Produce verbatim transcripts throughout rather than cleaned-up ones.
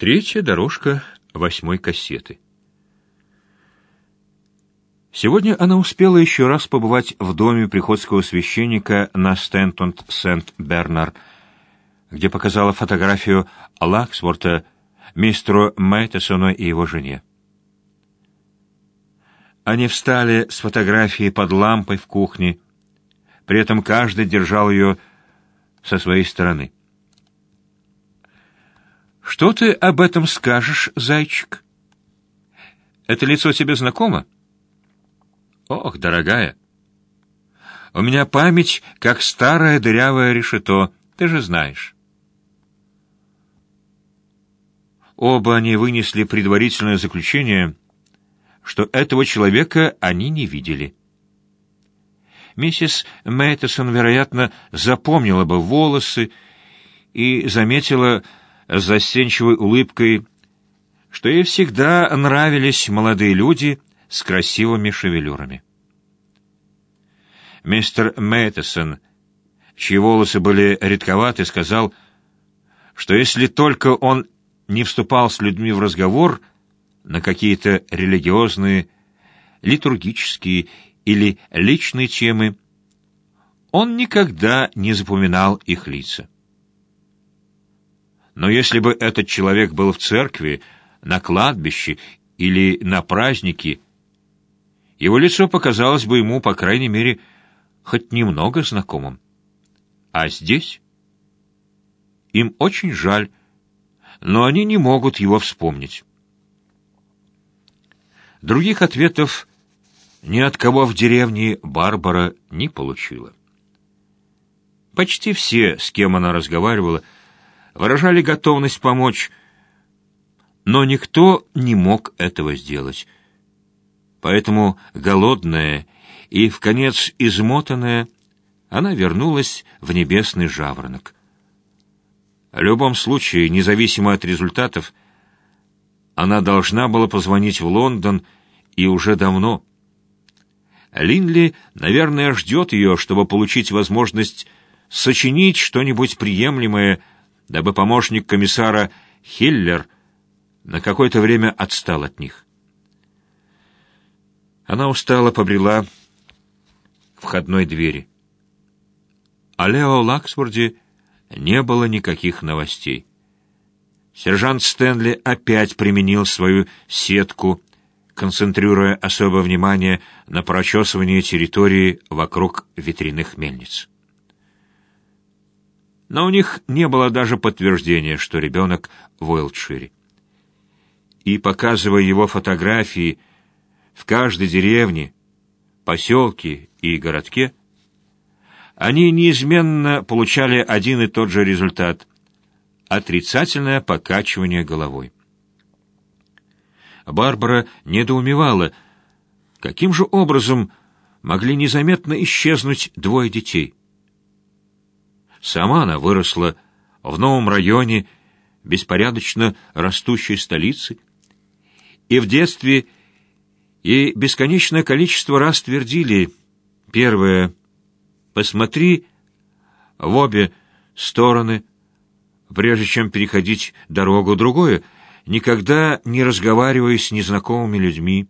Третья дорожка восьмой кассеты. Сегодня она успела еще раз побывать в доме приходского священника на Стентон-Сент-Бернар, где показала фотографию Лаксворта мистеру Мэттесону и его жене. Они встали с фотографией под лампой в кухне, при этом каждый держал ее со своей стороны. «Что ты об этом скажешь, зайчик? Это лицо тебе знакомо?» «Ох, дорогая, у меня память, как старое дырявое решето, ты же знаешь». Оба они вынесли предварительное заключение, что этого человека они не видели. Миссис Мэттесон, вероятно, запомнила бы волосы и заметила с застенчивой улыбкой, что ей всегда нравились молодые люди с красивыми шевелюрами. Мистер Мэттесон, чьи волосы были редковаты, сказал, что если только он не вступал с людьми в разговор на какие-то религиозные, литургические или личные темы, он никогда не запоминал их лица. Но если бы этот человек был в церкви, на кладбище или на празднике, его лицо показалось бы ему, по крайней мере, хоть немного знакомым. А здесь? Им очень жаль, но они не могут его вспомнить. Других ответов ни от кого в деревне Барбара не получила. Почти все, с кем она разговаривала, выражали готовность помочь, но никто не мог этого сделать. Поэтому, голодная и вконец измотанная, она вернулась в небесный жаворонок. В любом случае, независимо от результатов, она должна была позвонить в Лондон и уже давно. Линли, наверное, ждет ее, чтобы получить возможность сочинить что-нибудь приемлемое, дабы помощник комиссара Хиллер на какое-то время отстал от них. Она устало побрела к входной двери. О Лео Лаксворде не было никаких новостей. Сержант Стэнли опять применил свою сетку, концентрируя особое внимание на прочесывании территории вокруг ветряных мельниц. Но у них не было даже подтверждения, что ребенок в Уилтшире. И, показывая его фотографии в каждой деревне, поселке и городке, они неизменно получали один и тот же результат — отрицательное покачивание головой. Барбара недоумевала, каким же образом могли незаметно исчезнуть двое детей. Сама она выросла в новом районе беспорядочно растущей столицы, и в детстве ей бесконечное количество раз твердили: первое — посмотри в обе стороны, прежде чем переходить дорогу, другое — никогда не разговаривай с незнакомыми людьми.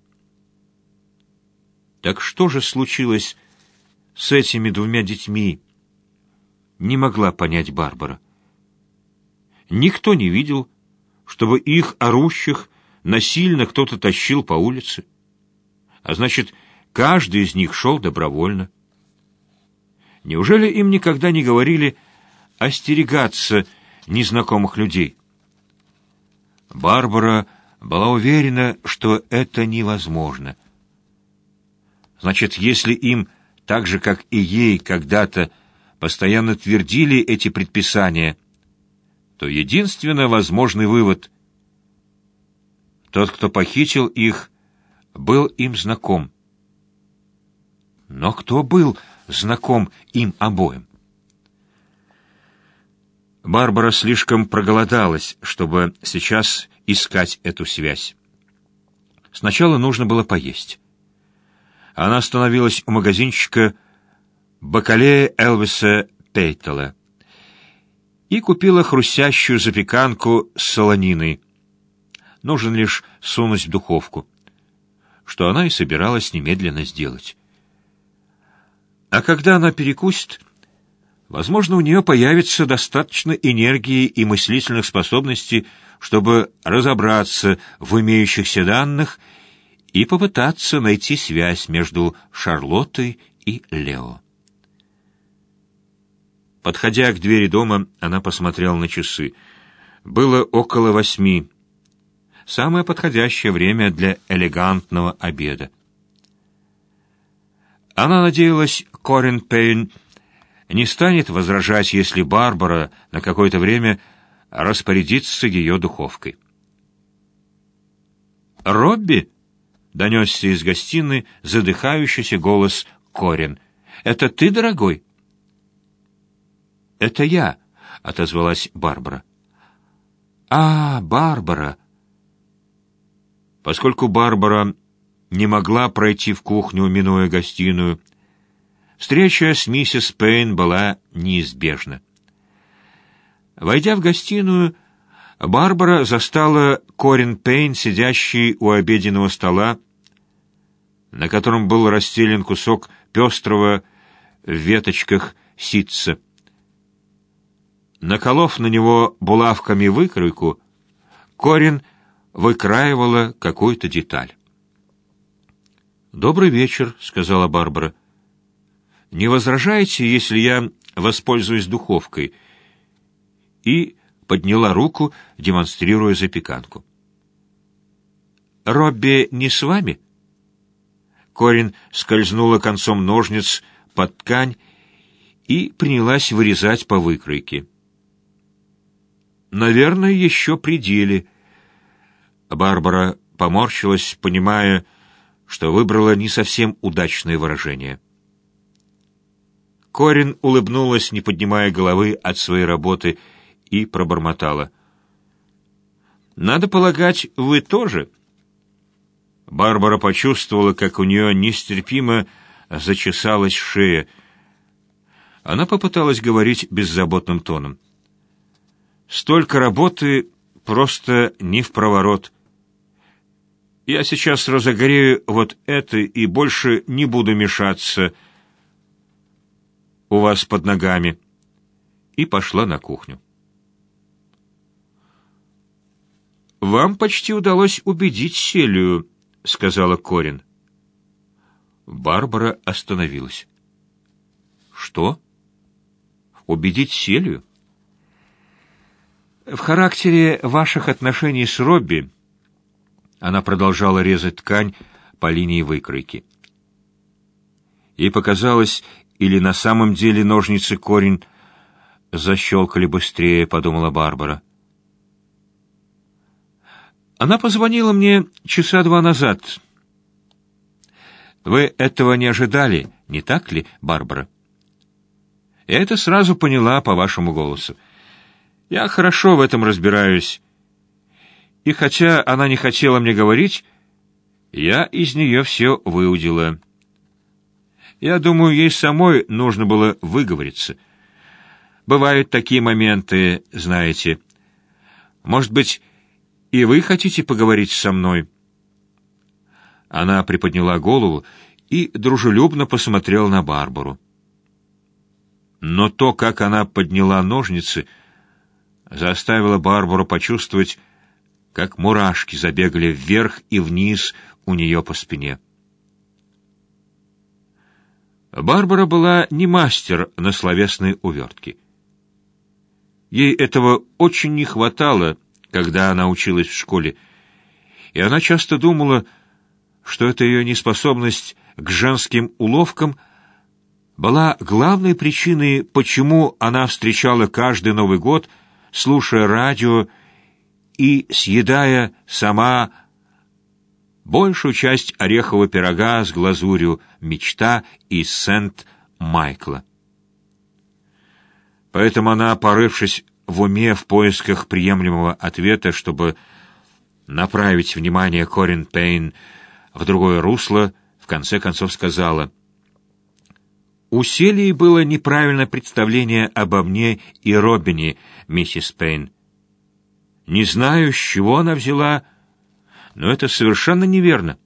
Так что же случилось с этими двумя детьми? Не могла понять Барбара. Никто не видел, чтобы их орущих насильно кто-то тащил по улице. А значит, каждый из них шел добровольно. Неужели им никогда не говорили остерегаться незнакомых людей? Барбара была уверена, что это невозможно. Значит, если им, так же, как и ей когда-то, постоянно твердили эти предписания, то единственно возможный вывод — тот, кто похитил их, был им знаком. Но кто был знаком им обоим? Барбара слишком проголодалась, чтобы сейчас искать эту связь. Сначала нужно было поесть. Она остановилась у магазинчика бакалея Элвиса Пейтела и купила хрустящую запеканку с солониной, нужно лишь сунуть в духовку, что она и собиралась немедленно сделать. А когда она перекусит, возможно, у нее появится достаточно энергии и мыслительных способностей, чтобы разобраться в имеющихся данных и попытаться найти связь между Шарлоттой и Лео. Подходя к двери дома, она посмотрела на часы. Было около восьми. Самое подходящее время для элегантного обеда. Она надеялась, Корин Пейн не станет возражать, если Барбара на какое-то время распорядится ее духовкой. «Робби?» — донесся из гостиной задыхающийся голос Корин. «Это ты, дорогой?» «Это я», — отозвалась Барбара. «А, Барбара!» Поскольку Барбара не могла пройти в кухню, минуя гостиную, встреча с миссис Пейн была неизбежна. Войдя в гостиную, Барбара застала Корин Пейн, сидящей у обеденного стола, на котором был расстелен кусок пестрого в веточках ситца. Наколов на него булавками выкройку, Корин выкраивала какую-то деталь. «Добрый вечер», — сказала Барбара. «Не возражаете, если я воспользуюсь духовкой?» И подняла руку, демонстрируя запеканку. «Робби не с вами?» Корин скользнула концом ножниц под ткань и принялась вырезать по выкройке. «Наверное, еще при деле». Барбара поморщилась, понимая, что выбрала не совсем удачное выражение. Корин улыбнулась, не поднимая головы от своей работы, и пробормотала. «Надо полагать, вы тоже?» Барбара почувствовала, как у нее нестерпимо зачесалась шея. Она попыталась говорить беззаботным тоном. «Столько работы просто не впроворот. Я сейчас разогрею вот это и больше не буду мешаться у вас под ногами». И пошла на кухню. «Вам почти удалось убедить Селию», — сказала Корин. Барбара остановилась. «Что? Убедить Селию?» «В характере ваших отношений с Робби...» Она продолжала резать ткань по линии выкройки. Ей показалось, или на самом деле ножницы Корин защелкали быстрее, подумала Барбара. Она позвонила мне часа два назад. Вы этого не ожидали, не так ли, Барбара? Я это сразу поняла по вашему голосу. Я хорошо в этом разбираюсь. И хотя она не хотела мне говорить, я из нее все выудила. Я думаю, ей самой нужно было выговориться. Бывают такие моменты, знаете. Может быть, и вы хотите поговорить со мной?» Она приподняла голову и дружелюбно посмотрела на Барбару. Но то, как она подняла ножницы, заставило Барбару почувствовать, как мурашки забегали вверх и вниз у нее по спине. Барбара была не мастер на словесной увертке. Ей этого очень не хватало, когда она училась в школе, и она часто думала, что эта ее неспособность к женским уловкам была главной причиной, почему она встречала каждый Новый год, слушая радио и съедая сама большую часть орехового пирога с глазурью «Мечта» из Сент-Майкла. Поэтому она, порывшись в уме в поисках приемлемого ответа, чтобы направить внимание Корин Пейн в другое русло, в конце концов сказала: «У Селии было неправильное представление обо мне и Робине, миссис Пейн. Не знаю, с чего она взяла, Но это совершенно неверно.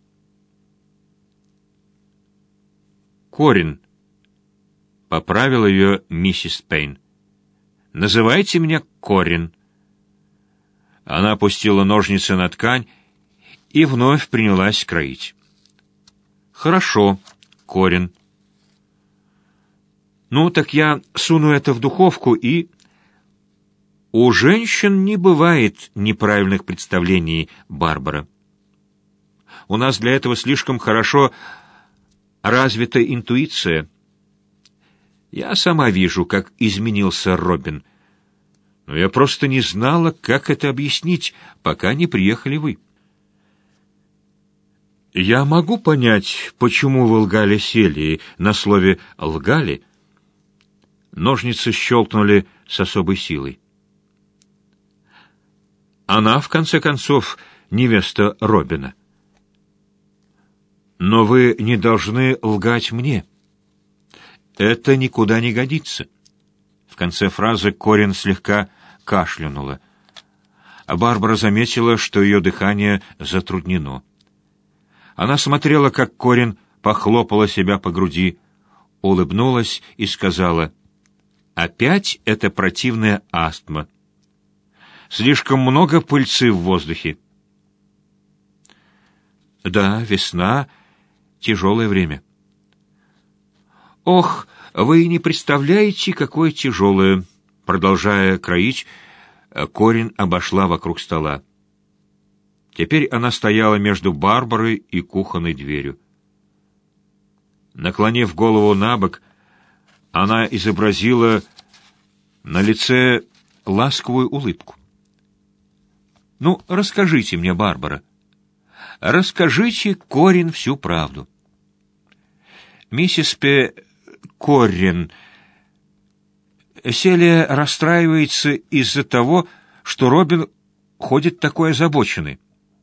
Корин, — поправила ее миссис Пейн. Называйте меня Корин. Она опустила ножницы на ткань и вновь принялась кроить. Хорошо, Корин. Ну, так я суну это в духовку и... У женщин не бывает неправильных представлений, Барбара. У нас для этого слишком хорошо развита интуиция. Я сама вижу, как изменился Робин. Но я просто не знала, как это объяснить, пока не приехали вы. Я могу понять, почему вы лгали Селии. На слове «лгали» ножницы щелкнули с особой силой. Она, в конце концов, невеста Робина. Но вы не должны лгать мне. Это никуда не годится. В конце фразы Корин слегка кашлянула, а Барбара заметила, что ее дыхание затруднено. Она смотрела, как Корин похлопала себя по груди, улыбнулась и сказала: «Опять эта противная астма. Слишком много пыльцы в воздухе». «Да, весна — тяжелое время». «Ох, вы не представляете, какое тяжелое!» Продолжая кроить, Корин обошла вокруг стола. Теперь она стояла между Барбарой и кухонной дверью. Наклонив голову набок, она изобразила на лице ласковую улыбку. «Ну, расскажите мне, Барбара, расскажите, Корин, всю правду». «Миссис П. Корин, Селия расстраивается из-за того, что Робин ходит такой озабоченный.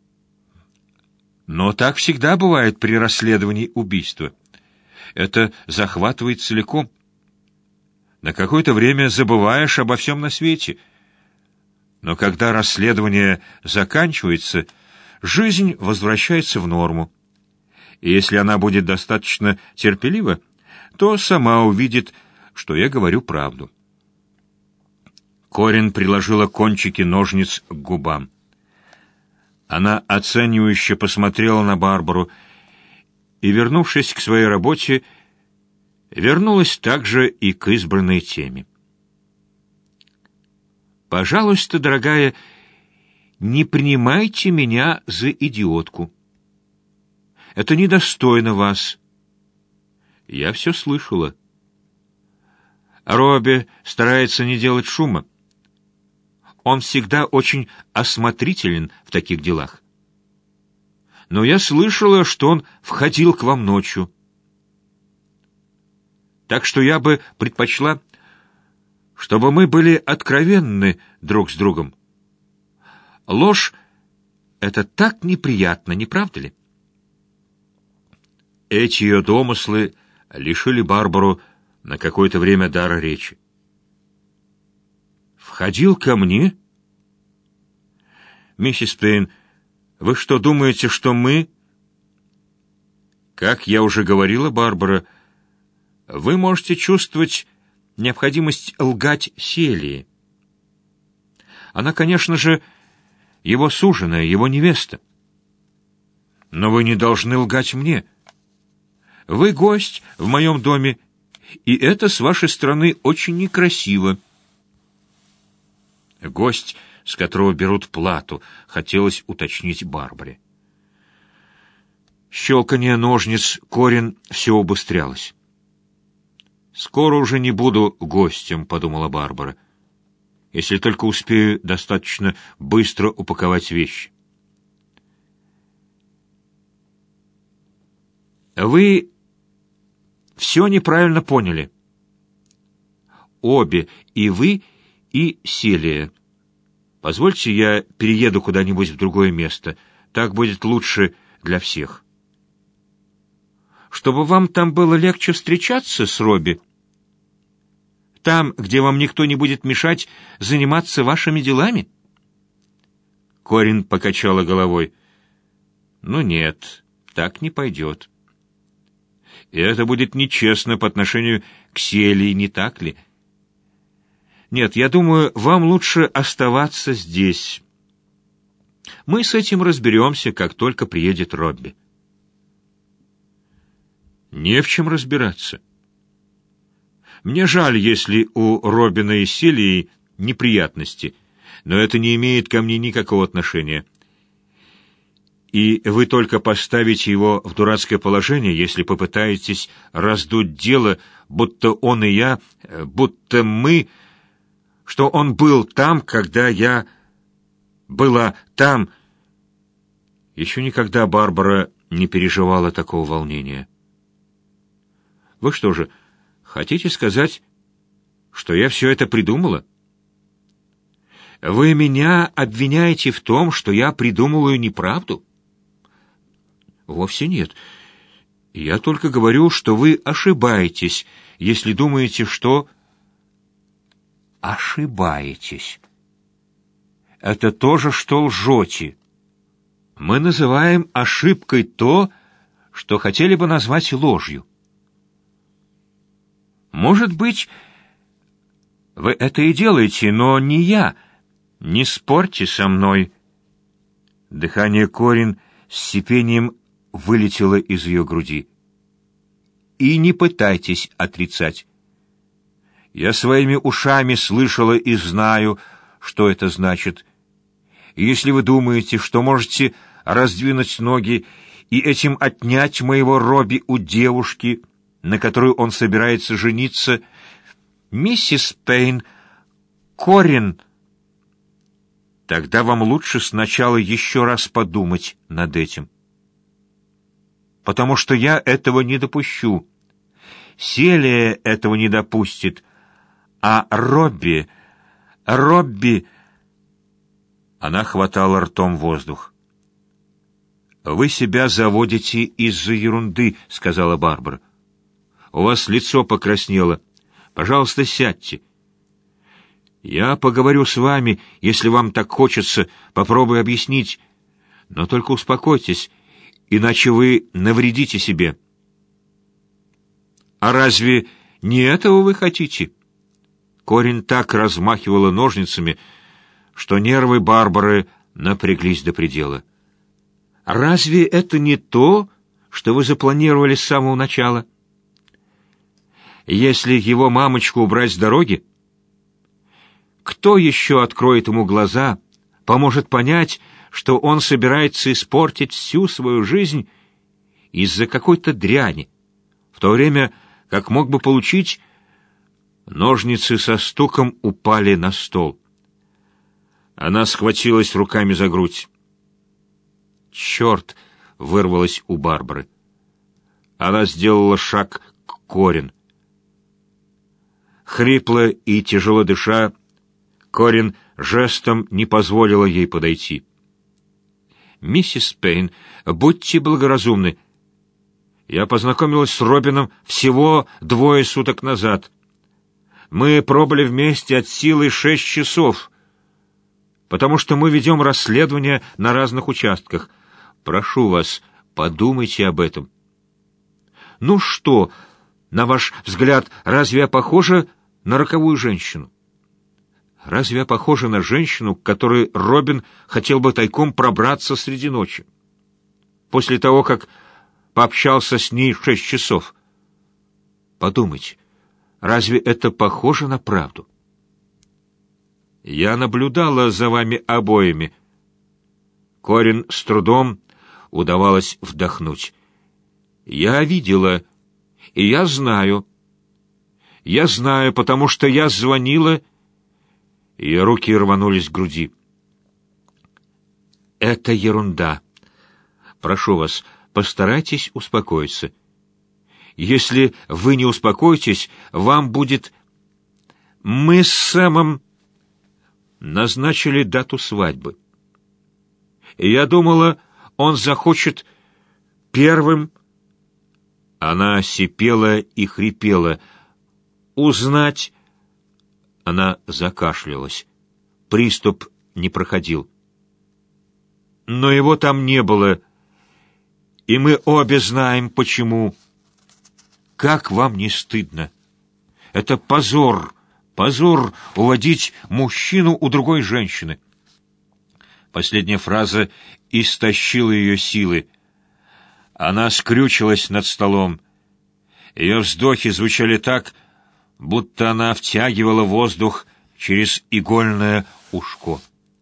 Но так всегда бывает при расследовании убийства. Это захватывает целиком. На какое-то время забываешь обо всем на свете. Но когда расследование заканчивается, жизнь возвращается в норму. И если она будет достаточно терпелива, то сама увидит, что я говорю правду». Корин приложила кончики ножниц к губам. Она оценивающе посмотрела на Барбару и, вернувшись к своей работе, вернулась также и к избранной теме. «Пожалуйста, дорогая, не принимайте меня за идиотку. Это недостойно вас. Я все слышала. Робби старается не делать шума. Он всегда очень осмотрителен в таких делах. Но я слышала, что он входил к вам ночью. Так что я бы предпочла, чтобы мы были откровенны друг с другом. Ложь — это так неприятно, не правда ли?» Эти ее домыслы лишили Барбару на какое-то время дара речи. «Входил ко мне? Миссис Пейн, вы что, думаете, что мы...» «Как я уже говорила, Барбара, вы можете чувствовать необходимость лгать Селии. Она, конечно же, его суженая, его невеста. Но вы не должны лгать мне. Вы гость в моем доме, и это с вашей стороны очень некрасиво». «Гость, с которого берут плату», — хотелось уточнить Барбаре. Щелканье ножниц Корин все убыстрялось. «Скоро уже не буду гостем», — подумала Барбара, «если только успею достаточно быстро упаковать вещи». «Вы все неправильно поняли. Обе, и вы, и Селия. Позвольте, я перееду куда-нибудь в другое место. Так будет лучше для всех». «Чтобы вам там было легче встречаться с Робби? Там, где вам никто не будет мешать заниматься вашими делами?» Корин покачала головой. Ну нет, так не пойдет. И это будет нечестно по отношению к Селии, не так ли? Нет, я думаю, вам лучше оставаться здесь. Мы с этим разберемся, как только приедет Робби. Не в чем разбираться. Мне жаль, если у Робина и Селии неприятности, но это не имеет ко мне никакого отношения. И вы только поставите его в дурацкое положение, если попытаетесь раздуть дело, будто он и я, будто мы, что он был там, когда я была там. Еще никогда Барбара не переживала такого волнения. Вы что же, хотите сказать, что я все это придумала? Вы меня обвиняете в том, что я придумываю неправду? Вовсе нет. Я только говорю, что вы ошибаетесь, если думаете, что... Ошибаетесь. Это то же, что лжете. Мы называем ошибкой то, что хотели бы назвать ложью. Может быть, вы это и делаете, но не я. Не спорьте со мной. Дыхание Корин с сипением вылетело из ее груди. И не пытайтесь отрицать. Я своими ушами слышала и знаю, что это значит. И если вы думаете, что можете раздвинуть ноги и этим отнять моего Робби у девушки, на которую он собирается жениться, миссис Пейн, Корин, тогда вам лучше сначала еще раз подумать над этим. Потому что я этого не допущу. Селия этого не допустит. А Робби... Робби... Она хватала ртом воздух. «Вы себя заводите из-за ерунды», — сказала Барбара. «У вас лицо покраснело. Пожалуйста, сядьте. Я поговорю с вами, если вам так хочется, попробую объяснить. Но только успокойтесь, иначе вы навредите себе». «А разве не этого вы хотите?» Корин так размахивала ножницами, что нервы Барбары напряглись до предела. «Разве это не то, что вы запланировали с самого начала? Если его мамочку убрать с дороги, кто еще откроет ему глаза, поможет понять, что он собирается испортить всю свою жизнь из-за какой-то дряни, в то время как мог бы получить...» Ножницы со стуком упали на стол. Она схватилась руками за грудь. «Черт!» — вырвалось у Барбары. Она сделала шаг к Корин. Хрипло и тяжело дыша, Корин жестом не позволила ей подойти. «Миссис Пейн, будьте благоразумны. Я познакомилась с Робином всего двое суток назад. Мы пробыли вместе от силы шесть часов, потому что мы ведем расследование на разных участках. Прошу вас, подумайте об этом». «Ну что, на ваш взгляд, разве я похожа на роковую женщину? Разве я похожа на женщину, к которой Робин хотел бы тайком пробраться среди ночи, после того, как пообщался с ней шесть часов? Подумайте, разве это похоже на правду? Я наблюдала за вами обоими». Корин с трудом удавалось вдохнуть. «Я видела, и я знаю. Я знаю, потому что я звонила...» Ее руки рванулись к груди. «Это ерунда. Прошу вас, постарайтесь успокоиться. Если вы не успокоитесь, вам будет... Мы с Сэмом назначили дату свадьбы. И я думала, он захочет первым...» Она сипела и хрипела. «Узнать...» Она закашлялась. Приступ не проходил. «Но его там не было. И мы обе знаем, почему. Как вам не стыдно? Это позор, позор уводить мужчину у другой женщины. Последняя фраза истощила ее силы. Она скрючилась над столом. Ее вздохи звучали так, будто она втягивала воздух через игольное ушко.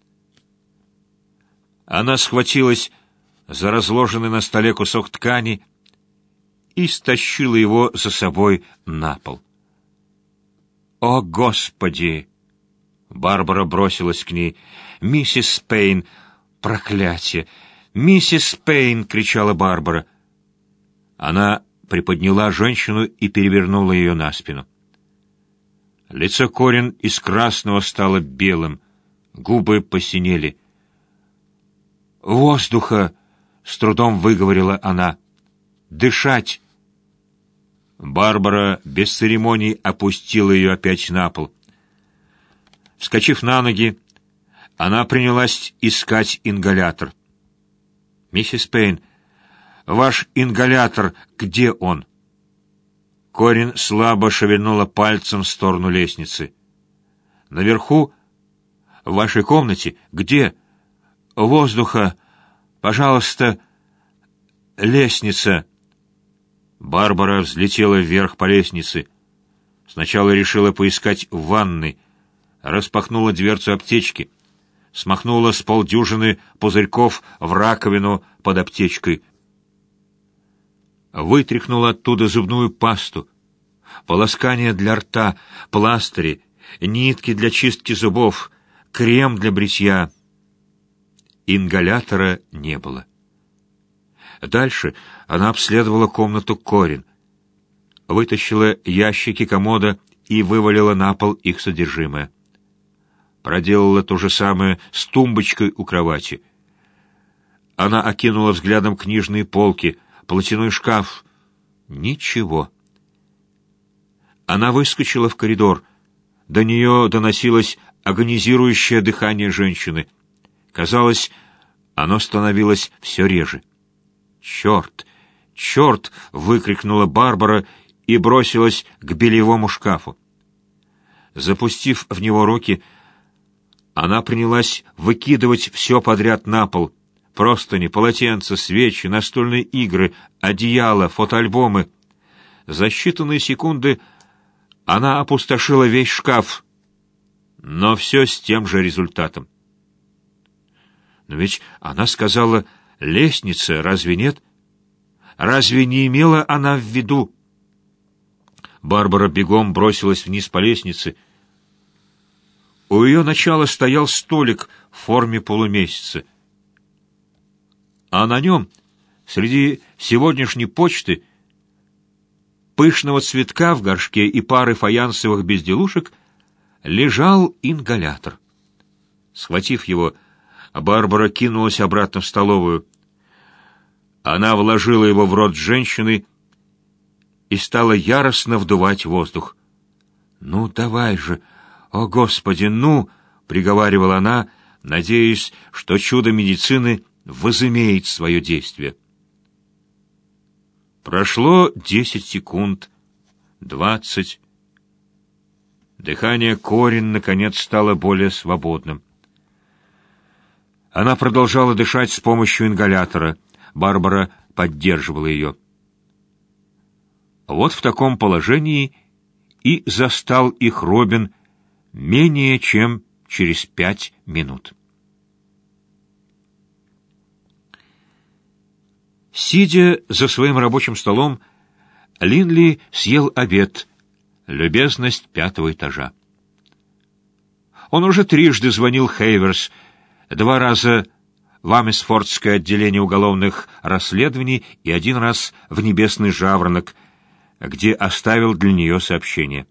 Она схватилась за разложенный на столе кусок ткани и стащила его за собой на пол. «О, Господи!» Барбара бросилась к ней. «Миссис Пейн! Проклятие! Миссис Пейн!» — кричала Барбара. Она приподняла женщину и перевернула ее на спину. Лицо Корин из красного стало белым, губы посинели. «Воздуха!» — с трудом выговорила она. «Дышать!» Барбара без церемоний опустила ее опять на пол. Вскочив на ноги, она принялась искать ингалятор. «Миссис Пейн, ваш ингалятор, где он?» Корин слабо шевельнула пальцем в сторону лестницы. «Наверху? В вашей комнате? Где? Воздуха! Пожалуйста, лестница!» Барбара взлетела вверх по лестнице. Сначала решила поискать в ванной, распахнула дверцу аптечки, смахнула с полдюжины пузырьков в раковину под аптечкой, вытряхнула оттуда зубную пасту, полоскание для рта, пластыри, нитки для чистки зубов, крем для бритья. Ингалятора не было. Дальше она обследовала комнату Корин, вытащила ящики комода и вывалила на пол их содержимое. Проделала то же самое с тумбочкой у кровати. Она окинула взглядом книжные полки, платяной шкаф. Ничего. Она выскочила в коридор. До нее доносилось агонизирующее дыхание женщины. Казалось, оно становилось все реже. «Черт! Черт!» — выкрикнула Барбара и бросилась к бельевому шкафу. Запустив в него руки, она принялась выкидывать все подряд на пол: простыни, полотенца, свечи, настольные игры, одеяла, фотоальбомы. За считанные секунды она опустошила весь шкаф, но все с тем же результатом. Но ведь она сказала «лестница», разве нет? Разве не имела она в виду? Барбара бегом бросилась вниз по лестнице. У ее начала стоял столик в форме полумесяца, а на нем, среди сегодняшней почты, пышного цветка в горшке и пары фаянсовых безделушек, лежал ингалятор. Схватив его, Барбара кинулась обратно в столовую. Она вложила его в рот женщины и стала яростно вдувать воздух. «Ну, давай же! О, Господи, ну!» — приговаривала она, надеясь, что чудо медицины возымеет свое действие. Прошло десять секунд, двадцать. Дыхание Корин, наконец, стало более свободным. Она продолжала дышать с помощью ингалятора. Барбара поддерживала ее. Вот в таком положении и застал их Робин менее чем через пять минут. Сидя за своим рабочим столом, Линли съел обед, любезность пятого этажа. Он уже трижды звонил Хейверс, два раза в Амисфордское отделение уголовных расследований и один раз в Небесный Жаворонок, где оставил для нее сообщение.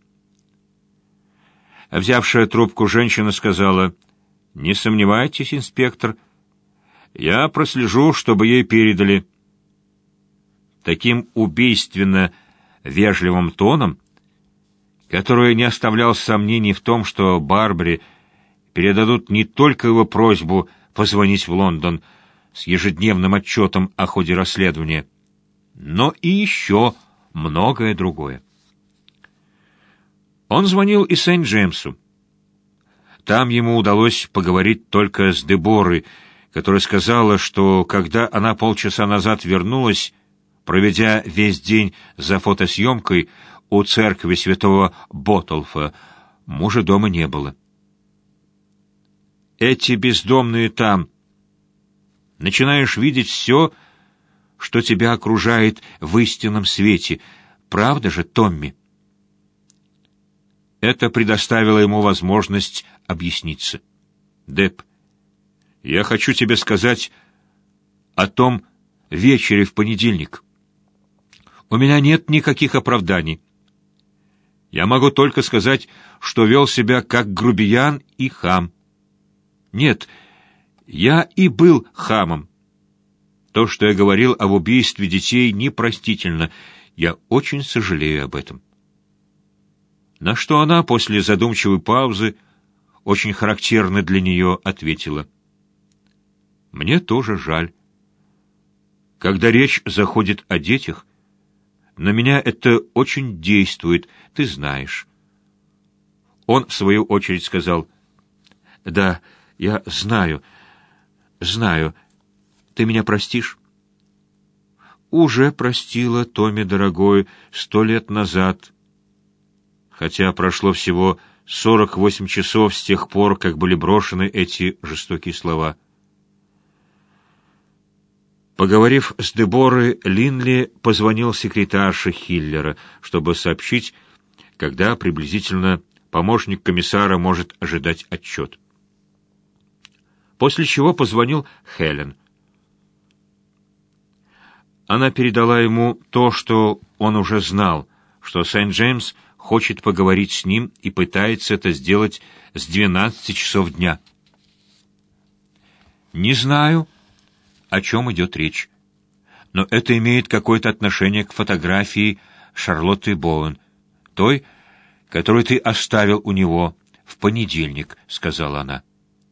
Взявшая трубку женщина сказала: «Не сомневайтесь, инспектор, я прослежу, чтобы ей передали». Таким убийственно вежливым тоном, который не оставлял сомнений в том, что Барбаре передадут не только его просьбу позвонить в Лондон, с ежедневным отчетом о ходе расследования, но и еще многое другое. Он звонил и Сент-Джеймсу. Там ему удалось поговорить только с Деборой, которая сказала, что когда она полчаса назад вернулась, проведя весь день за фотосъемкой у церкви святого Боттолфа, мужа дома не было. Эти бездомные там. Начинаешь видеть все, что тебя окружает в истинном свете. Правда же, Томми? Это предоставило ему возможность объясниться. Деб, я хочу тебе сказать о том вечере в понедельник. У меня нет никаких оправданий. Я могу только сказать, что вел себя как грубиян и хам. Нет, я и был хамом. То, что я говорил об убийстве детей, непростительно. Я очень сожалею об этом. На что она после задумчивой паузы, очень характерно для нее, ответила: «Мне тоже жаль. Когда речь заходит о детях, на меня это очень действует, ты знаешь». Он, в свою очередь, сказал: «Да, я знаю, знаю. Ты меня простишь?» «Уже простила, Томми, дорогой, сто лет назад. Хотя прошло всего сорок восемь часов с тех пор, как были брошены эти жестокие слова». Поговорив с Деборой, Линли позвонил секретарше Хиллера, чтобы сообщить, когда приблизительно помощник комиссара может ожидать отчет. После чего позвонил Хелен. Она передала ему то, что он уже знал, что Сент-Джеймс хочет поговорить с ним и пытается это сделать с двенадцати часов дня. «Не знаю, о чем идет речь, но это имеет какое-то отношение к фотографии Шарлотты Боуэн, той, которую ты оставил у него в понедельник», — сказала она.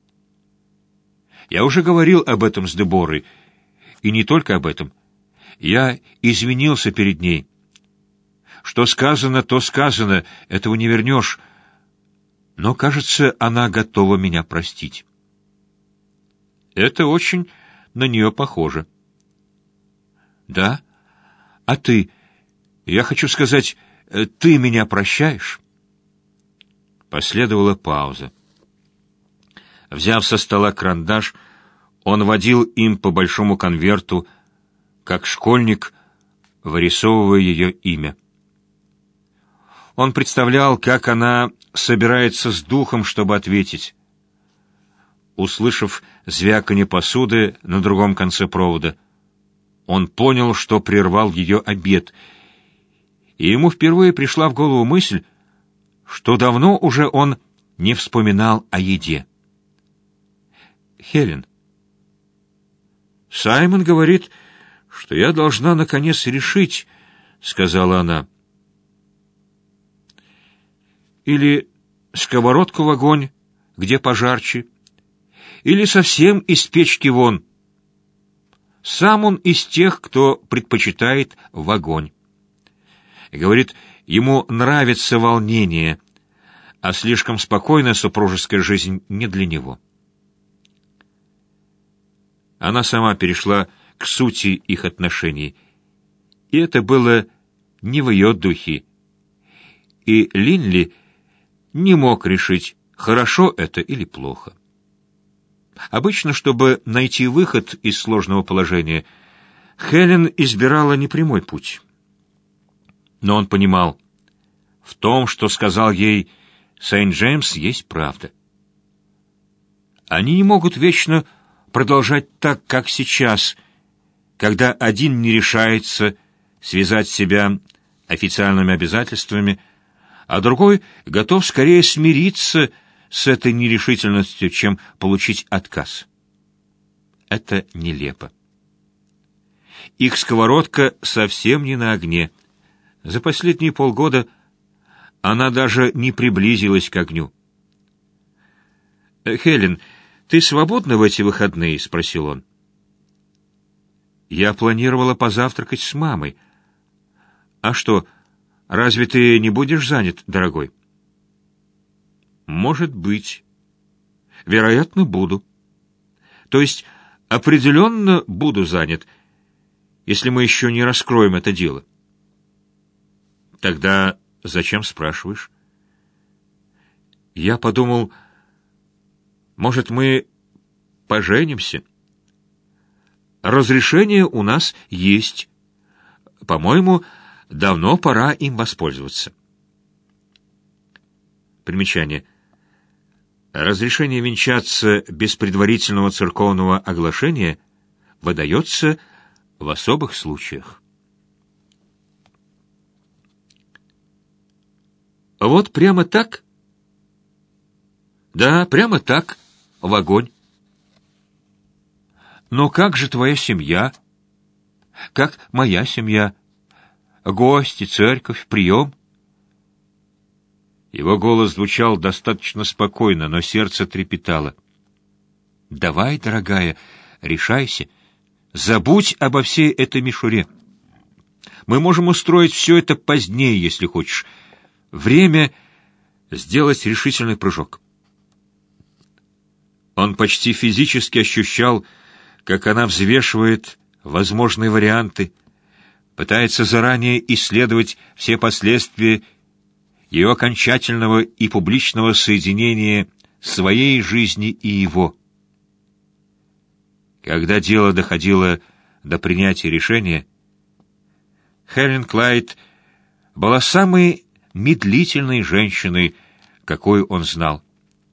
«Я уже говорил об этом с Деборой, и не только об этом. Я извинился перед ней. Что сказано, то сказано, этого не вернешь. Но, кажется, она готова меня простить». «Это очень на нее похоже». «Да? А ты? Я хочу сказать, ты меня прощаешь?» Последовала пауза. Взяв со стола карандаш, он водил им по большому конверту, как школьник, вырисовывая ее имя. Он представлял, как она собирается с духом, чтобы ответить. Услышав звяканье посуды на другом конце провода, он понял, что прервал ее обед, и ему впервые пришла в голову мысль, что давно уже он не вспоминал о еде. «Хелен, Саймон говорит, что я должна наконец решить», — сказала она. «Или сковородку в огонь, где пожарче, или совсем из печки вон. Сам он из тех, кто предпочитает в огонь. Говорит, ему нравится волнение, а слишком спокойная супружеская жизнь не для него». Она сама перешла к сути их отношений, и это было не в ее духе. И Линли не мог решить, хорошо это или плохо. Обычно, чтобы найти выход из сложного положения, Хелен избирала непрямой путь. Но он понимал, в том, что сказал ей Сент-Джеймс, есть правда. Они не могут вечно продолжать так, как сейчас, когда один не решается связать себя официальными обязательствами, а другой готов скорее смириться с этой нерешительностью, чем получить отказ. Это нелепо. Их сковородка совсем не на огне. За последние полгода она даже не приблизилась к огню. «Хелен, ты свободна в эти выходные?» — спросил он. Я планировала позавтракать с мамой. А что, разве ты не будешь занят, дорогой? Может быть. Вероятно, буду. То есть, определенно буду занят, если мы еще не раскроем это дело. Тогда зачем спрашиваешь? Я подумал, может, мы поженимся? Разрешение у нас есть. По-моему, давно пора им воспользоваться. Примечание. Разрешение венчаться без предварительного церковного оглашения выдается в особых случаях. Вот прямо так? Да, прямо так, в огонь. Но как же твоя семья? Как моя семья? Гости, церковь, прием? Его голос звучал достаточно спокойно, но сердце трепетало. Давай, дорогая, решайся. Забудь обо всей этой мишуре. Мы можем устроить все это позднее, если хочешь. Время сделать решительный прыжок. Он почти физически ощущал, как она взвешивает возможные варианты, пытается заранее исследовать все последствия ее окончательного и публичного соединения своей жизни и его. Когда дело доходило до принятия решения, Хелен Клайд была самой медлительной женщиной, какой он знал.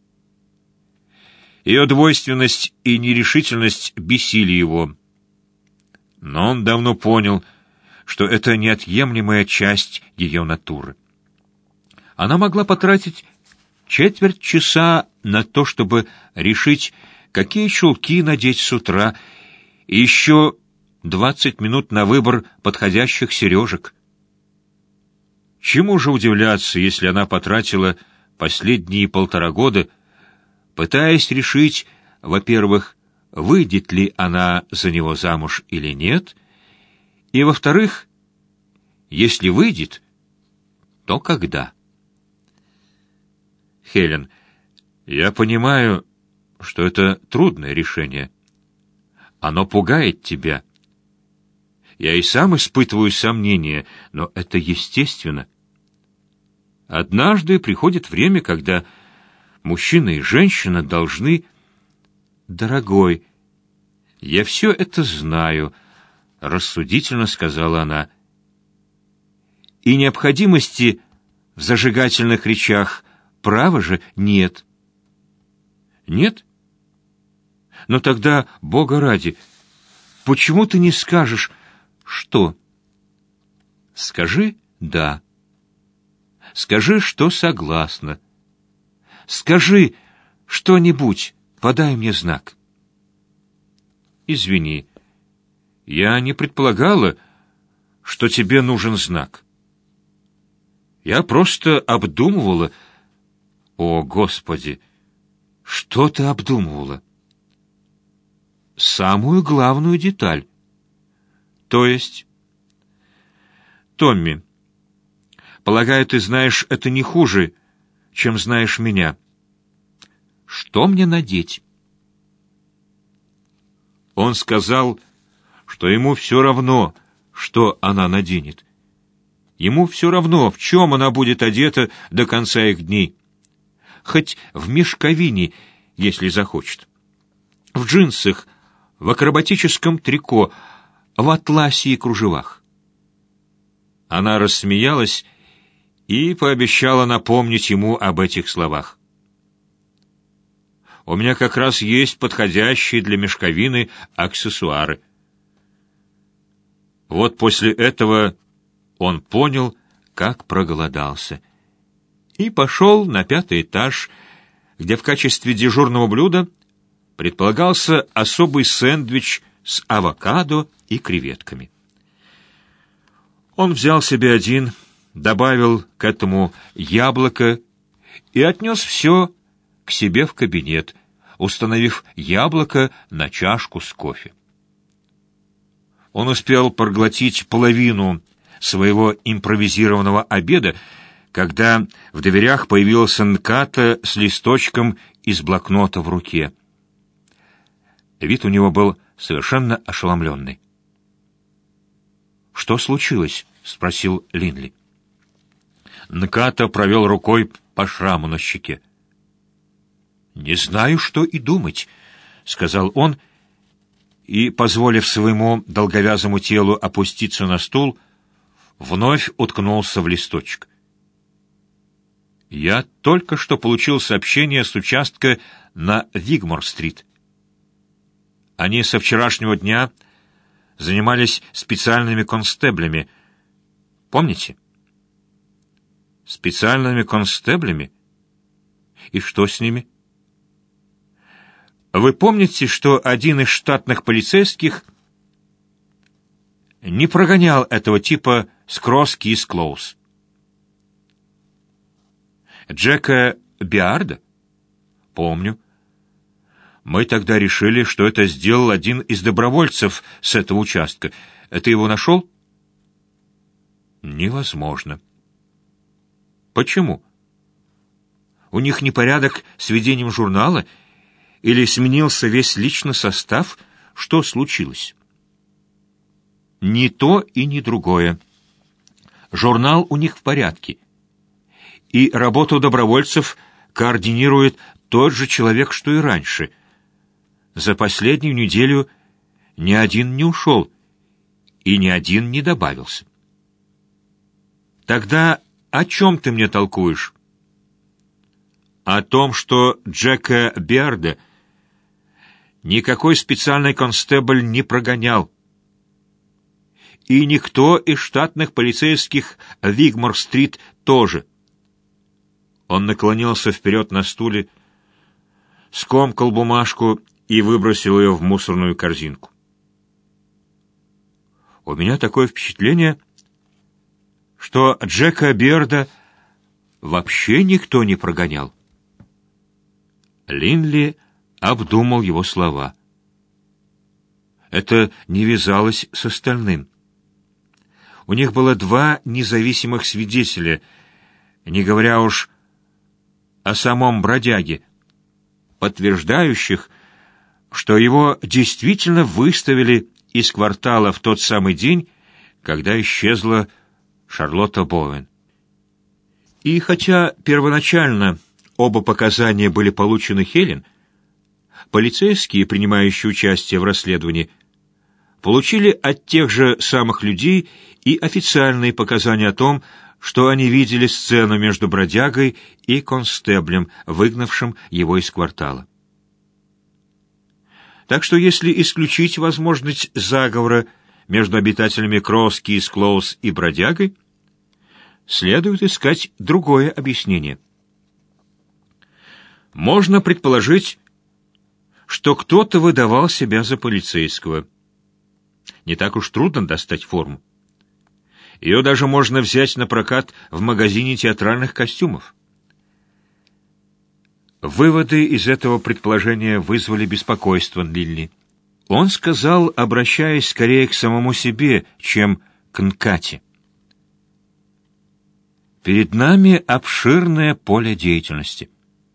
Ее двойственность и нерешительность бесили его. Но он давно понял, что это неотъемлемая часть ее натуры. Она могла потратить четверть часа на то, чтобы решить, какие чулки надеть с утра, и еще двадцать минут на выбор подходящих сережек. Чему же удивляться, если она потратила последние полтора года, пытаясь решить, во-первых, выйдет ли она за него замуж или нет, и, во-вторых, если выйдет, то когда? Хелен, я понимаю, что это трудное решение. Оно пугает тебя. Я и сам испытываю сомнения, но это естественно. Однажды приходит время, когда мужчина и женщина должны... Дорогой, я все это знаю, — рассудительно сказала она. И необходимости в зажигательных речах, права же, нет. Нет? Но тогда, Бога ради, почему ты не скажешь, что? Скажи «да». Скажи, что согласна. Скажи что-нибудь, подай мне знак. Извини, я не предполагала, что тебе нужен знак. Я просто обдумывала... О, Господи! Что ты обдумывала? Самую главную деталь. То есть... Томми, полагаю, ты знаешь это не хуже, чем знаешь меня. Что мне надеть? Он сказал, что ему все равно, что она наденет. Ему все равно, в чем она будет одета до конца их дней. Хоть в мешковине, если захочет. В джинсах, в акробатическом трико, в атласе и кружевах. Она рассмеялась и пообещала напомнить ему об этих словах. У меня как раз есть подходящие для мешковины аксессуары. Вот после этого он понял, как проголодался, и пошел на пятый этаж, где в качестве дежурного блюда предполагался особый сэндвич с авокадо и креветками. Он взял себе один, добавил к этому яблоко и отнес все к себе в кабинет, установив яблоко на чашку с кофе. Он успел проглотить половину своего импровизированного обеда, когда в дверях появился Нката с листочком из блокнота в руке. Вид у него был совершенно ошеломленный. «Что случилось?» — спросил Линли. Нката провел рукой по шраму на щеке. «Не знаю, что и думать», — сказал он, и, позволив своему долговязому телу опуститься на стул, вновь уткнулся в листочек. «Я только что получил сообщение с участка на Вигмор-стрит. Они со вчерашнего дня занимались специальными констеблями. Помните?» «Специальными констеблями? И что с ними?» «Вы помните, что один из штатных полицейских не прогонял этого типа с Кросс-Кис-Клоуз?» «Джека Биарда?» «Помню. Мы тогда решили, что это сделал один из добровольцев с этого участка. Ты его нашел?» «Невозможно». «Почему? У них непорядок с ведением журнала? Или сменился весь личный состав? Что случилось?» «Ни то и ни другое. Журнал у них в порядке. И работу добровольцев координирует тот же человек, что и раньше. За последнюю неделю ни один не ушел, и ни один не добавился». «Тогда о чем ты мне толкуешь?» «О том, что Джека Биарда никакой специальный констебль не прогонял. И никто из штатных полицейских Вигмор-стрит тоже». Он наклонился вперед на стуле, скомкал бумажку и выбросил ее в мусорную корзинку. «У меня такое впечатление, что Джека Биарда вообще никто не прогонял». Линли обдумал его слова. Это не вязалось с остальным. У них было два независимых свидетеля, не говоря уж о самом бродяге, подтверждающих, что его действительно выставили из квартала в тот самый день, когда исчезла Шарлотта Боуэн. И хотя первоначально оба показания были получены Хелен, полицейские, принимающие участие в расследовании, получили от тех же самых людей и официальные показания о том, что они видели сцену между бродягой и констеблем, выгнавшим его из квартала. Так что если исключить возможность заговора между обитателями Кросс-Кис-Клоуз и бродягой, следует искать другое объяснение. Можно предположить, что кто-то выдавал себя за полицейского. Не так уж трудно достать форму. Ее даже можно взять на прокат в магазине театральных костюмов. Выводы из этого предположения вызвали беспокойство Линли. Он сказал, обращаясь скорее к самому себе, чем к Нкате: «Перед нами обширное поле деятельности.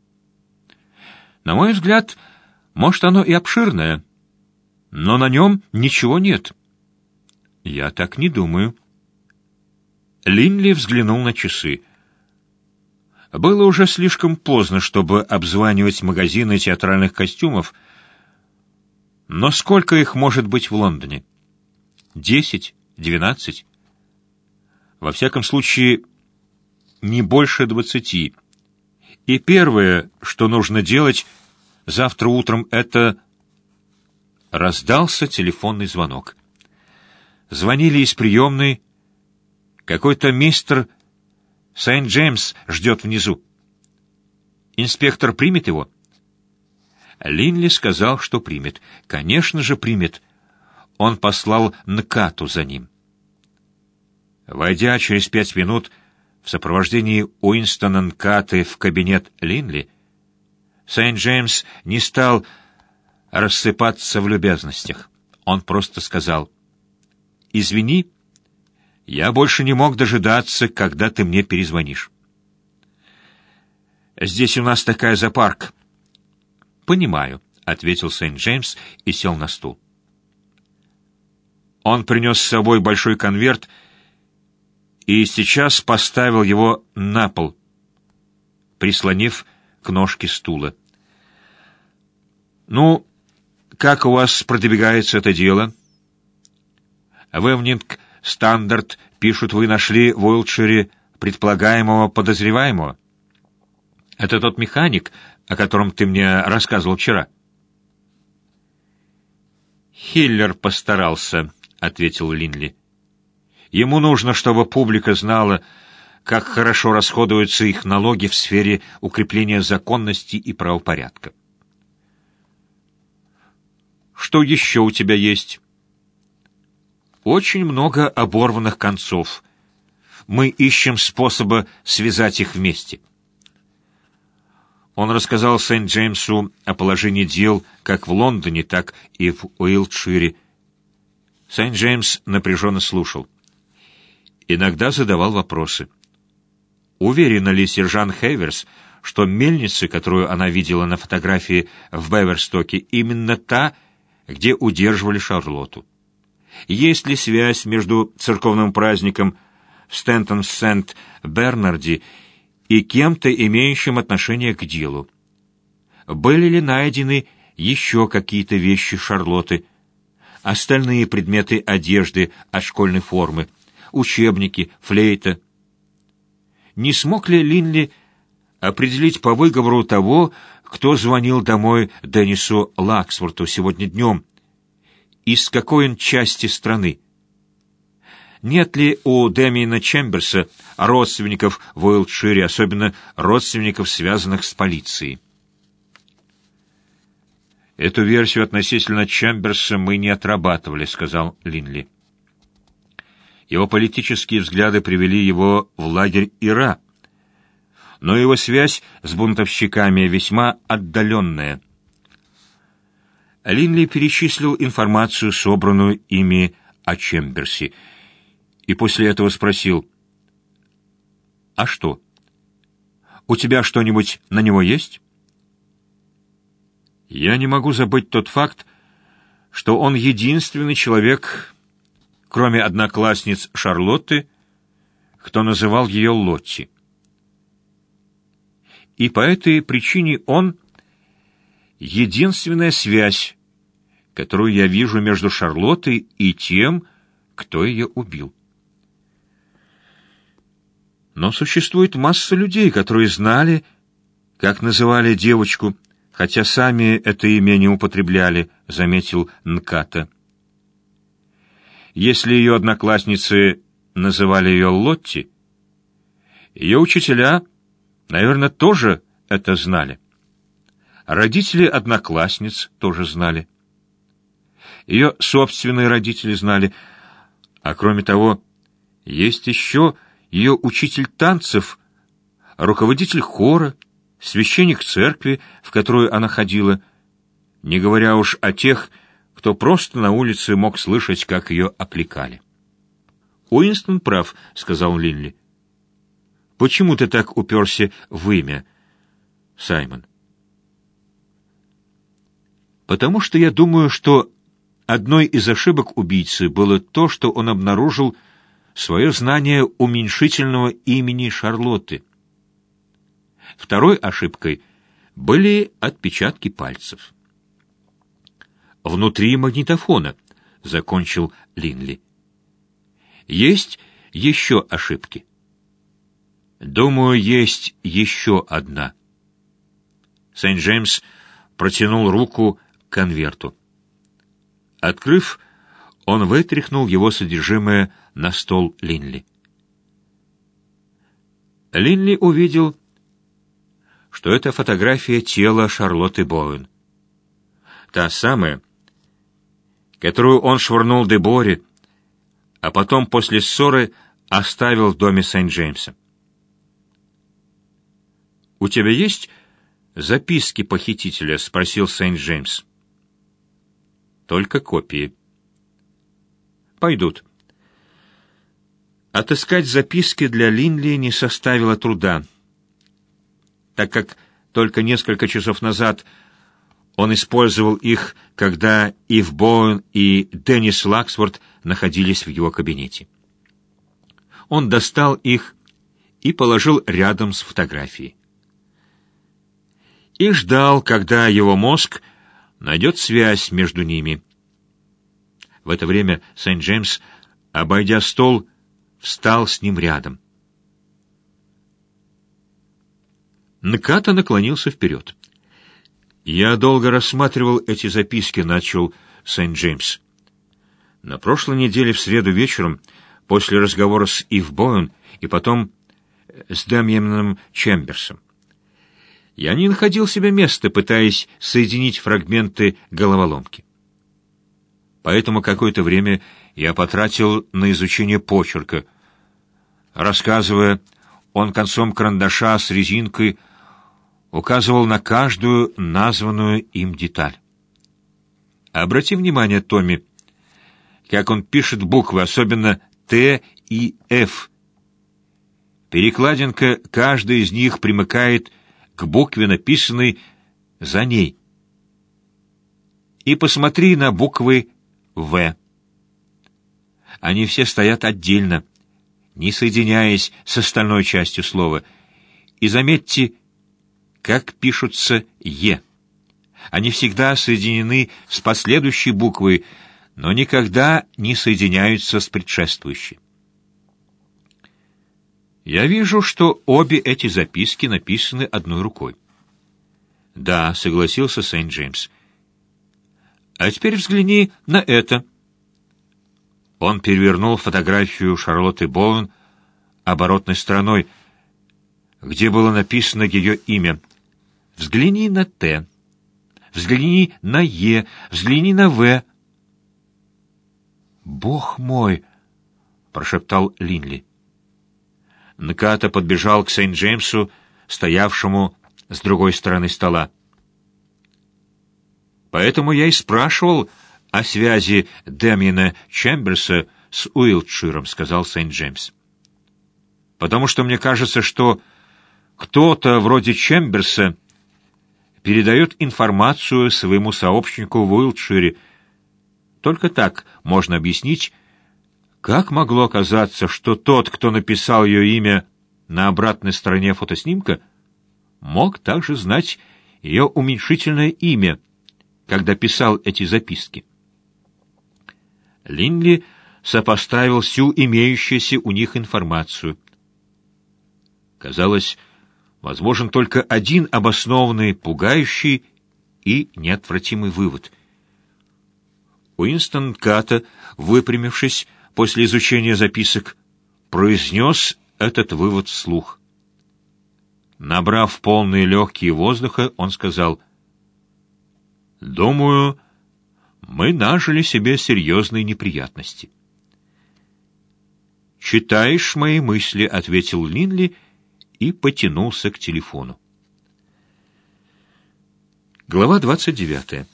На мой взгляд, может, оно и обширное, но на нем ничего нет». «Я так не думаю». Линли взглянул на часы. Было уже слишком поздно, чтобы обзванивать магазины театральных костюмов, но сколько их может быть в Лондоне? Десять? Двенадцать? Во всяком случае, не больше двадцати. И первое, что нужно делать завтра утром, это... Раздался телефонный звонок. Звонили из приемной. Какой-то мистер Сент-Джеймс ждет внизу. Инспектор примет его? Линли сказал, что примет. Конечно же, примет. Он послал Нкату за ним. Войдя через пять минут в сопровождении Уинстона Нкаты в кабинет Линли, Сент-Джеймс не стал рассыпаться в любезностях. Он просто сказал: извини, я больше не мог дожидаться, когда ты мне перезвонишь. Здесь у нас такая зоопарк. Понимаю, — ответил Сент-Джеймс и сел на стул. Он принес с собой большой конверт и сейчас поставил его на пол, прислонив к ножке стула. «Ну, как у вас продвигается это дело?» В «Эвнинг Стандарт» пишут, вы нашли в Уилтшире предполагаемого подозреваемого. Это тот механик, о котором ты мне рассказывал вчера. «Хиллер постарался», — ответил Линли. «Ему нужно, чтобы публика знала, как хорошо расходуются их налоги в сфере укрепления законности и правопорядка». «Что еще у тебя есть?» «Очень много оборванных концов. Мы ищем способа связать их вместе». Он рассказал Сент-Джеймсу о положении дел как в Лондоне, так и в Уилтшире. Сент-Джеймс напряженно слушал. Иногда задавал вопросы. Уверена ли сержант Хейверс, что мельница, которую она видела на фотографии в Беверстоке, именно та, где удерживали Шарлотту? Есть ли связь между церковным праздником в Стентон-Сент-Бернарди и кем-то, имеющим отношение к делу? Были ли найдены еще какие-то вещи Шарлотты, остальные предметы одежды от школьной формы, учебники, флейта? Не смог ли Линли определить по выговору того, кто звонил домой Деннису Лаксворту сегодня днем, из какой он части страны? Нет ли у Дэмиена Чемберса родственников в Уилтшире, особенно родственников, связанных с полицией? «Эту версию относительно Чемберса мы не отрабатывали», — сказал Линли. «Его политические взгляды привели его в лагерь Ира, но его связь с бунтовщиками весьма отдаленная». Линли перечислил информацию, собранную ими о Чемберсе, и после этого спросил: «А что? У тебя что-нибудь на него есть?» «Я не могу забыть тот факт, что он единственный человек, кроме одноклассниц Шарлотты, кто называл ее Лотти. И по этой причине он — единственная связь, которую я вижу между Шарлоттой и тем, кто ее убил. Но существует масса людей, которые знали, как называли девочку, хотя сами это имя не употребляли», — заметил Нката. «Если ее одноклассницы называли ее Лотти, ее учителя, наверное, тоже это знали. Родители одноклассниц тоже знали. Ее собственные родители знали. А кроме того, есть еще ее учитель танцев, руководитель хора, священник церкви, в которую она ходила, не говоря уж о тех, кто просто на улице мог слышать, как ее окликали». «Уинстон прав», — сказал Линли. «Почему ты так уперся в имя, Саймон?» «Потому что я думаю, что одной из ошибок убийцы было то, что он обнаружил свое знание уменьшительного имени Шарлотты. Второй ошибкой были отпечатки пальцев». «Внутри магнитофона», — закончил Линли. «Есть еще ошибки?» «Думаю, есть еще одна». Сент-Джеймс протянул руку к конверту. Открыв, он вытряхнул его содержимое на стол Линли. Линли увидел, что это фотография тела Шарлотты Боуэн. Та самая, которую он швырнул Деборе, а потом после ссоры оставил в доме Сент-Джеймса. «У тебя есть записки похитителя?» — спросил Сент-Джеймс. «Только копии». «Пойдут. Отыскать записки для Линли не составило труда, так как только несколько часов назад он использовал их, когда Ив Боуэн и Деннис Лаксворт находились в его кабинете. Он достал их и положил рядом с фотографией. И ждал, когда его мозг найдет связь между ними. В это время Сент-Джеймс, обойдя стол, встал с ним рядом. Нката наклонился вперед. «Я долго рассматривал эти записки», — начал Сент-Джеймс. «На прошлой неделе в среду вечером, после разговора с Ив Боуэн и потом с Дэмиеном Чемберсом, я не находил себе места, пытаясь соединить фрагменты головоломки. Поэтому какое-то время я потратил на изучение почерка. Рассказывая, он концом карандаша с резинкой указывал на каждую названную им деталь. Обрати внимание, Томми, как он пишет буквы, особенно «Т» и «Ф». Перекладинка каждой из них примыкает к букве, написанной за ней. И посмотри на буквы «В». Они все стоят отдельно, не соединяясь с остальной частью слова. И заметьте, как пишутся «Е». Они всегда соединены с последующей буквой, но никогда не соединяются с предшествующей. Я вижу, что обе эти записки написаны одной рукой. Да, согласился Сент-Джеймс. А теперь взгляни на это. Он перевернул фотографию Шарлотты Боуэн оборотной стороной, где было написано ее имя. Взгляни на «Т», взгляни на «Е», взгляни на «В». «Бог мой!» — прошептал Линли. Нката подбежал к Сент-Джеймсу, стоявшему с другой стороны стола. «Поэтому я и спрашивал о связи Дэмиена Чемберса с Уилтширом», — сказал Сент-Джеймс. «Потому что мне кажется, что кто-то вроде Чемберса передает информацию своему сообщнику в Уилтшире. Только так можно объяснить, как могло оказаться, что тот, кто написал ее имя на обратной стороне фотоснимка, мог также знать ее уменьшительное имя, когда писал эти записки. Линли сопоставил всю имеющуюся у них информацию. Казалось, возможен только один обоснованный, пугающий и неотвратимый вывод. Уинстон Ката, выпрямившись после изучения записок, произнес этот вывод вслух. Набрав полные легкие воздуха, он сказал: «Думаю, мы нажили себе серьезные неприятности». «Читаешь мои мысли», — ответил Линли и потянулся к телефону. Глава двадцать девятая.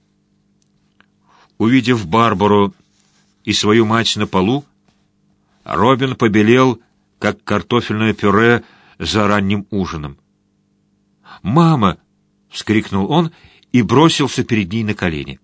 Увидев Барбару и свою мать на полу, Робин побелел, как картофельное пюре за ранним ужином. «Мама!» — вскрикнул он и бросился перед ней на колени.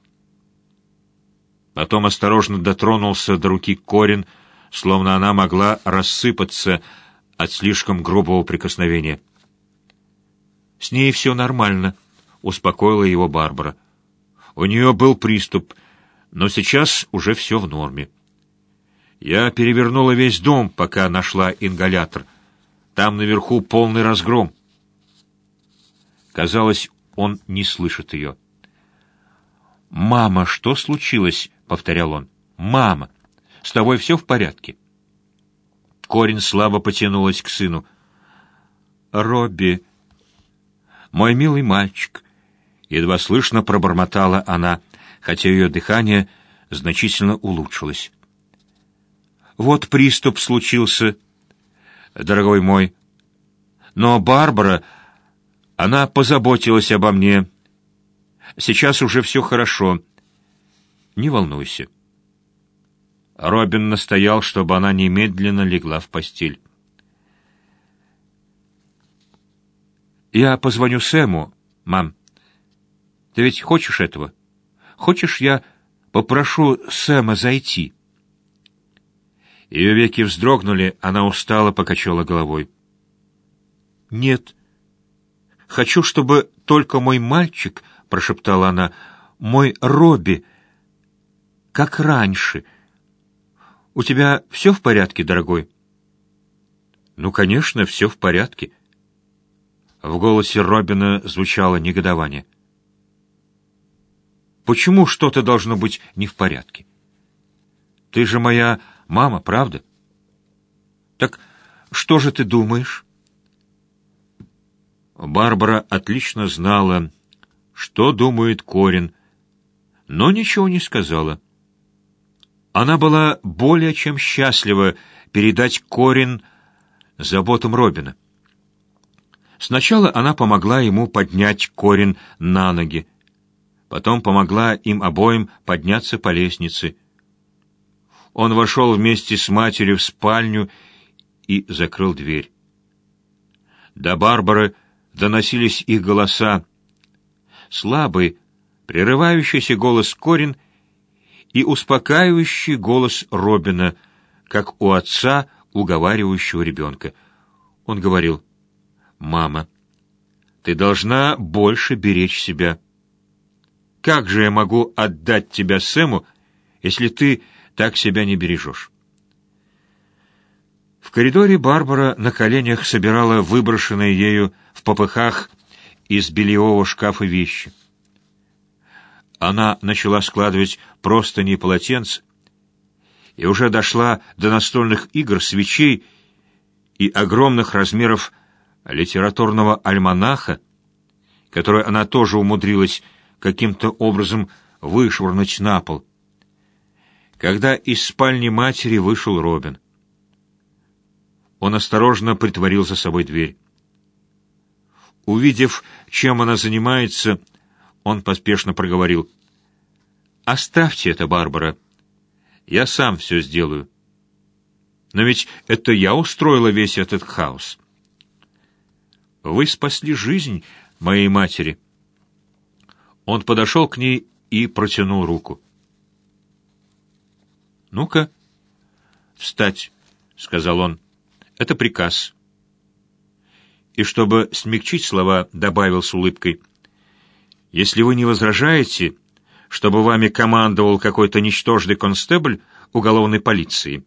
Потом осторожно дотронулся до руки Корин, словно она могла рассыпаться от слишком грубого прикосновения. «С ней все нормально», — успокоила его Барбара. «У нее был приступ, но сейчас уже все в норме. Я перевернула весь дом, пока нашла ингалятор. Там наверху полный разгром». Казалось, он не слышит ее. «Мама, что случилось?» — повторял он. «Мама, с тобой все в порядке?» Корин слабо потянулась к сыну. «Робби, мой милый мальчик», — едва слышно пробормотала она, хотя ее дыхание значительно улучшилось. «Вот приступ случился, дорогой мой. Но Барбара, она позаботилась обо мне. Сейчас уже все хорошо. Не волнуйся». Робин настоял, чтобы она немедленно легла в постель. «Я позвоню Сэму, мам. Ты ведь хочешь этого? Хочешь, я попрошу Сэма зайти?» Ее веки вздрогнули, она устало покачала головой. «Нет. Хочу, чтобы только мой мальчик, — прошептала она, — мой Робби, как раньше. У тебя все в порядке, дорогой?» «Ну, конечно, все в порядке». В голосе Робина звучало негодование. «Почему что-то должно быть не в порядке? Ты же моя мама, правда? Так что же ты думаешь?» Барбара отлично знала, что думает Корин, но ничего не сказала. Она была более чем счастлива передать Корин заботам Робина. Сначала она помогла ему поднять Корин на ноги, потом помогла им обоим подняться по лестнице. Он вошел вместе с матерью в спальню и закрыл дверь. До Барбары доносились их голоса, слабый, прерывающийся голос Корин и успокаивающий голос Робина, как у отца, уговаривающего ребенка. Он говорил: «Мама, ты должна больше беречь себя. Как же я могу отдать тебя Сэму, если ты так себя не бережешь?» В коридоре Барбара на коленях собирала выброшенные ею в попыхах из бельевого шкафа вещи. Она начала складывать простыни и полотенца и уже дошла до настольных игр, свечей и огромных размеров литературного альманаха, который она тоже умудрилась каким-то образом вышвырнуть на пол, когда из спальни матери вышел Робин. Он осторожно притворил за собой дверь. Увидев, чем она занимается, он поспешно проговорил: «Оставьте это, Барбара. Я сам все сделаю. Но ведь это я устроила весь этот хаос. Вы спасли жизнь моей матери». Он подошел к ней и протянул руку. «Ну-ка, встать», — сказал он. «Это приказ». И чтобы смягчить слова, добавил с улыбкой: «Если вы не возражаете, чтобы вами командовал какой-то ничтожный констебль уголовной полиции».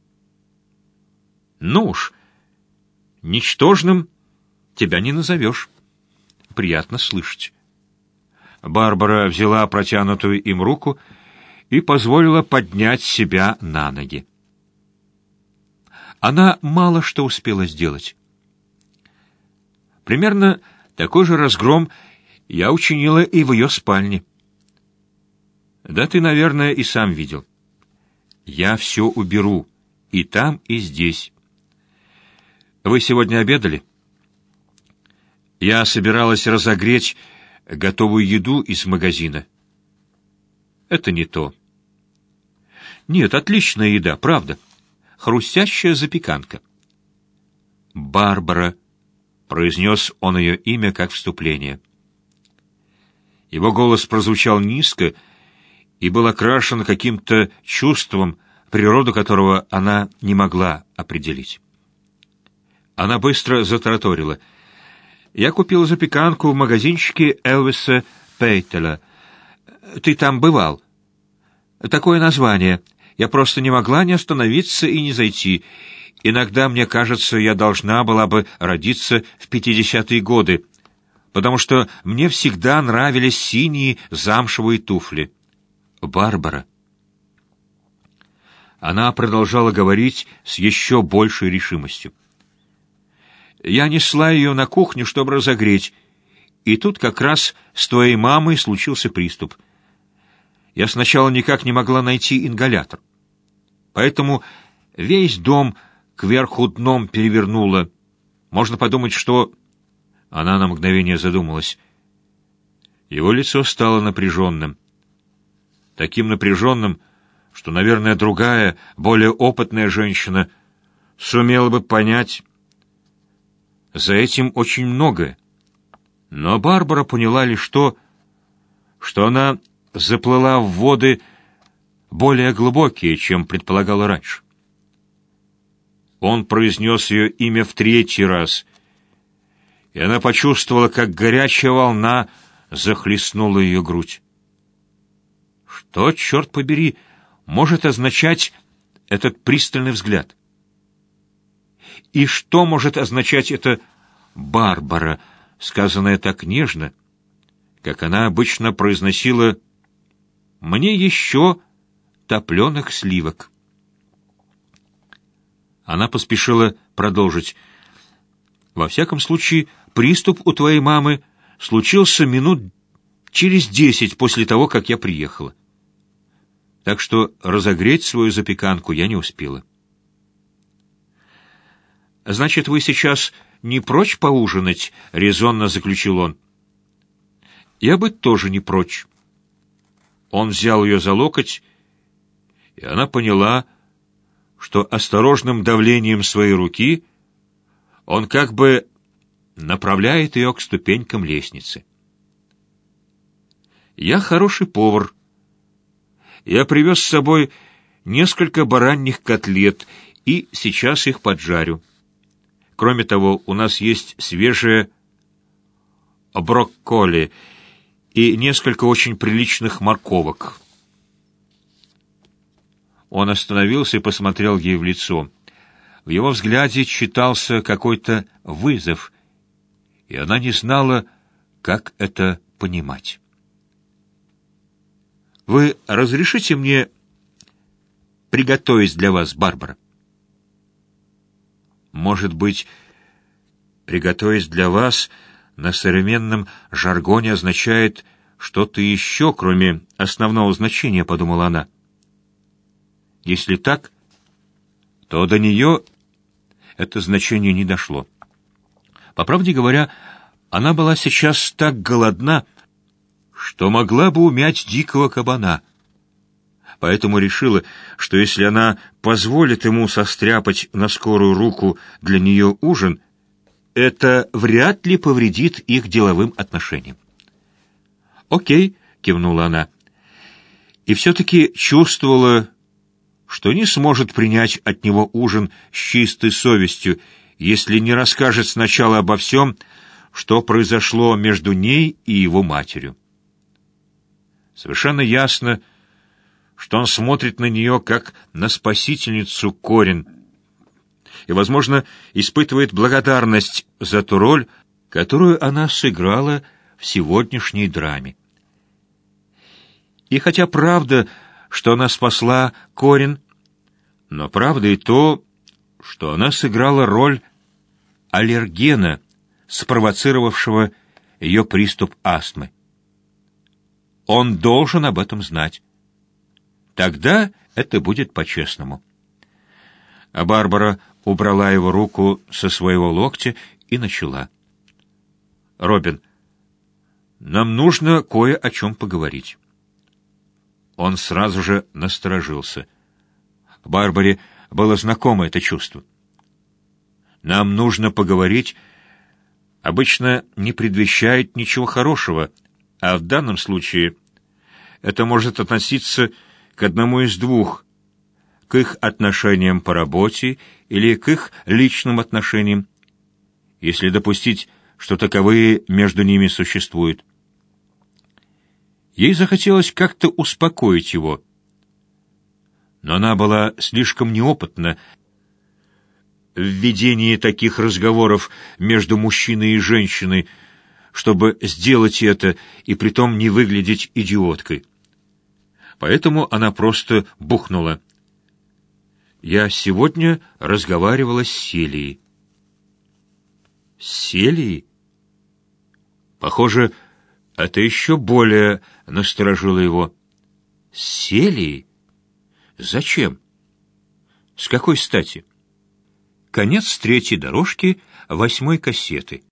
«Ну уж, ничтожным тебя не назовешь. Приятно слышать». Барбара взяла протянутую им руку и позволила поднять себя на ноги. Она мало что успела сделать. Примерно такой же разгром я учинила и в ее спальне. Да ты, наверное, и сам видел. Я все уберу, и там, и здесь. Вы сегодня обедали? Я собиралась разогреть готовую еду из магазина. Это не то. Нет, отличная еда, правда. Хрустящая запеканка. Барбара, произнес он ее имя как вступление. Его голос прозвучал низко и был окрашен каким-то чувством, природу которого она не могла определить. Она быстро затараторила: «Я купила запеканку в магазинчике Элвиса Пейтеля. Ты там бывал? Такое название. Я просто не могла не остановиться и не зайти. Иногда мне кажется, я должна была бы родиться в пятидесятые годы, потому что мне всегда нравились синие замшевые туфли. Барбара». Она продолжала говорить с еще большей решимостью. «Я несла ее на кухню, чтобы разогреть, и тут как раз с твоей мамой случился приступ. Я сначала никак не могла найти ингалятор, поэтому весь дом кверху дном перевернула. Можно подумать, что...» Она на мгновение задумалась. Его лицо стало напряженным. Таким напряженным, что, наверное, другая, более опытная женщина сумела бы понять. За этим очень многое. Но Барбара поняла лишь то, что она заплыла в воды более глубокие, чем предполагала раньше. Он произнес ее имя в третий раз, и она почувствовала, как горячая волна захлестнула ее грудь. Что, черт побери, может означать этот пристальный взгляд? И что может означать это «Барбара», сказанное так нежно, как она обычно произносила «мне еще топленых сливок». Она поспешила продолжить. «Во всяком случае, приступ у твоей мамы случился минут через десять после того, как я приехала. Так что разогреть свою запеканку я не успела». «Значит, вы сейчас не прочь поужинать?» — резонно заключил он. «Я бы тоже не прочь». Он взял ее за локоть, и она поняла, что осторожным давлением своей руки он как бы направляет ее к ступенькам лестницы. «Я хороший повар. Я привез с собой несколько бараньих котлет и сейчас их поджарю. Кроме того, у нас есть свежие брокколи и несколько очень приличных морковок». Он остановился и посмотрел ей в лицо. В его взгляде читался какой-то вызов, и она не знала, как это понимать. «Вы разрешите мне приготовить для вас, Барбара?» «Может быть, приготовить для вас» на современном жаргоне означает что-то еще, кроме основного значения, подумала она. Если так, то до нее это значение не дошло. По правде говоря, она была сейчас так голодна, что могла бы умять дикого кабана. Поэтому решила, что если она позволит ему состряпать на скорую руку для нее ужин, это вряд ли повредит их деловым отношениям. «Окей», — кивнула она, и все-таки чувствовала, что не сможет принять от него ужин с чистой совестью, если не расскажет сначала обо всем, что произошло между ней и его матерью. Совершенно ясно, что он смотрит на нее как на спасительницу Корин и, возможно, испытывает благодарность за ту роль, которую она сыграла в сегодняшней драме. И хотя правда, что она спасла Корин, но правда и то, что она сыграла роль аллергена, спровоцировавшего ее приступ астмы. Он должен об этом знать. Тогда это будет по-честному. А Барбара убрала его руку со своего локтя и начала. «Робин, нам нужно кое о чем поговорить». Он сразу же насторожился. Барбаре было знакомо это чувство. «Нам нужно поговорить» обычно не предвещает ничего хорошего, а в данном случае это может относиться к одному из двух: к их отношениям по работе или к их личным отношениям, если допустить, что таковые между ними существуют. Ей захотелось как-то успокоить его, но она была слишком неопытна в ведении таких разговоров между мужчиной и женщиной, чтобы сделать это и притом не выглядеть идиоткой. Поэтому она просто бухнула: «Я сегодня разговаривала с Селией». «С Селией?» Похоже, это еще более насторожило его. «С Селией? Зачем? С какой стати?» Конец третьей дорожки восьмой кассеты.